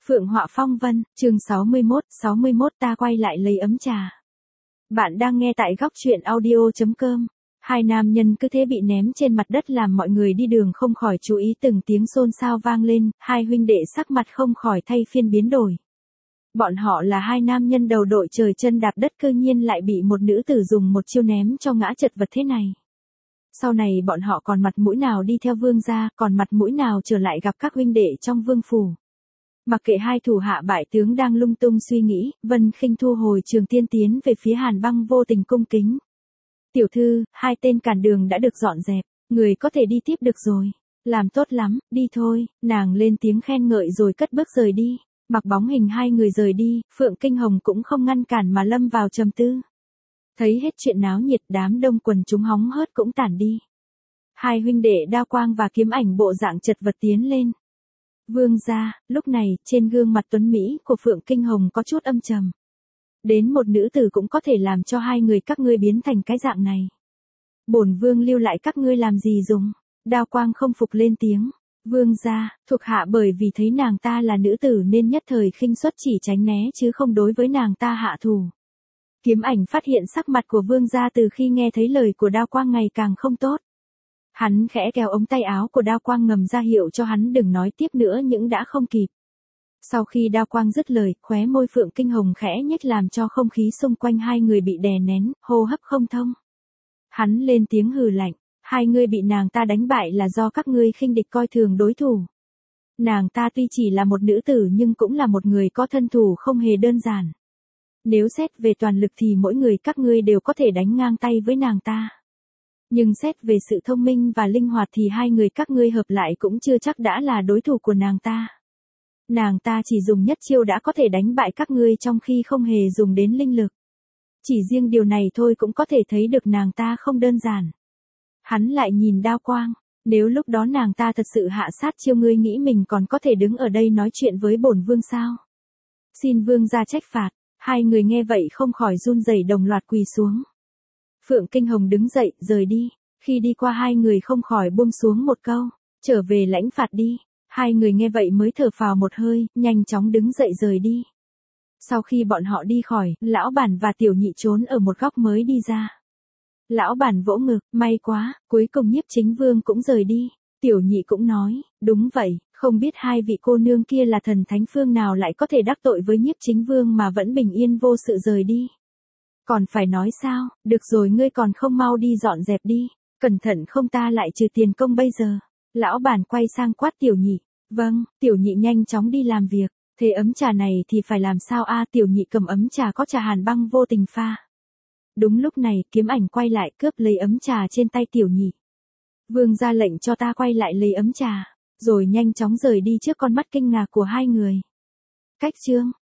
Phượng Họa Phong Vân, chương 61 ta quay lại lấy ấm trà. Bạn đang nghe tại góc truyện audio.com. Hai nam nhân cứ thế bị ném trên mặt đất làm mọi người đi đường không khỏi chú ý, từng tiếng xôn xao vang lên, hai huynh đệ sắc mặt không khỏi thay phiên biến đổi. Bọn họ là hai nam nhân đầu đội trời chân đạp đất, cư nhiên lại bị một nữ tử dùng một chiêu ném cho ngã chật vật thế này. Sau này bọn họ còn mặt mũi nào đi theo vương gia, còn mặt mũi nào trở lại gặp các huynh đệ trong vương phủ. Mặc kệ hai thủ hạ bại tướng đang lung tung suy nghĩ, Vân Khinh thu hồi trường tiên tiến về phía Hàn Băng vô tình cung kính. Tiểu thư, hai tên cản đường đã được dọn dẹp, người có thể đi tiếp được rồi. Làm tốt lắm, đi thôi, nàng lên tiếng khen ngợi rồi cất bước rời đi. Mặc bóng hình hai người rời đi, Phượng Kinh Hồng cũng không ngăn cản mà lâm vào trầm tư. Thấy hết chuyện náo nhiệt, đám đông quần chúng hóng hớt cũng tản đi. Hai huynh đệ Đao Quang và Kiếm Ảnh bộ dạng chật vật tiến lên. Vương gia, lúc này, trên gương mặt tuấn mỹ của Phượng Kinh Hồng có chút âm trầm. Đến một nữ tử cũng có thể làm cho hai người các ngươi biến thành cái dạng này. Bổn vương lưu lại các ngươi làm gì dùng? Đao Quang không phục lên tiếng. Vương gia, thuộc hạ bởi vì thấy nàng ta là nữ tử nên nhất thời khinh suất chỉ tránh né chứ không đối với nàng ta hạ thủ. Kiếm Ảnh phát hiện sắc mặt của vương gia từ khi nghe thấy lời của Đao Quang ngày càng không tốt. Hắn khẽ kéo ống tay áo của Đao Quang ngầm ra hiệu cho hắn đừng nói tiếp nữa nhưng đã không kịp. Sau khi Đao Quang dứt lời, khóe môi Phượng Kinh Hồng khẽ nhếch làm cho không khí xung quanh hai người bị đè nén, hô hấp không thông. Hắn lên tiếng hừ lạnh, hai ngươi bị nàng ta đánh bại là do các ngươi khinh địch coi thường đối thủ. Nàng ta tuy chỉ là một nữ tử nhưng cũng là một người có thân thủ không hề đơn giản. Nếu xét về toàn lực thì mỗi người các ngươi đều có thể đánh ngang tay với nàng ta. Nhưng xét về sự thông minh và linh hoạt thì hai người các ngươi hợp lại cũng chưa chắc đã là đối thủ của nàng ta. Nàng ta chỉ dùng nhất chiêu đã có thể đánh bại các ngươi trong khi không hề dùng đến linh lực. Chỉ riêng điều này thôi cũng có thể thấy được nàng ta không đơn giản. Hắn lại nhìn Đao Quang, nếu lúc đó nàng ta thật sự hạ sát chiêu, ngươi nghĩ mình còn có thể đứng ở đây nói chuyện với bổn vương sao? Xin vương ra trách phạt. Hai người nghe vậy không khỏi run rẩy đồng loạt quỳ xuống. Phượng Kinh Hồng đứng dậy, rời đi. Khi đi qua hai người không khỏi buông xuống một câu, trở về lãnh phạt đi. Hai người nghe vậy mới thở phào một hơi, nhanh chóng đứng dậy rời đi. Sau khi bọn họ đi khỏi, lão bản và tiểu nhị trốn ở một góc mới đi ra. Lão bản vỗ ngực, may quá, cuối cùng Nhiếp Chính Vương cũng rời đi. Tiểu nhị cũng nói, đúng vậy, không biết hai vị cô nương kia là thần thánh phương nào lại có thể đắc tội với Nhiếp Chính Vương mà vẫn bình yên vô sự rời đi. Còn phải nói sao, được rồi, ngươi còn không mau đi dọn dẹp đi, cẩn thận không ta lại trừ tiền công bây giờ. Lão bản quay sang quát tiểu nhị. Vâng, tiểu nhị nhanh chóng đi làm việc. Thế ấm trà này thì phải làm sao a? Tiểu nhị cầm ấm trà có trà Hàn Băng vô tình pha. Đúng lúc này, Kiếm Ảnh quay lại cướp lấy ấm trà trên tay tiểu nhị. Vương ra lệnh cho ta quay lại lấy ấm trà, rồi nhanh chóng rời đi trước con mắt kinh ngạc của hai người. Cách chương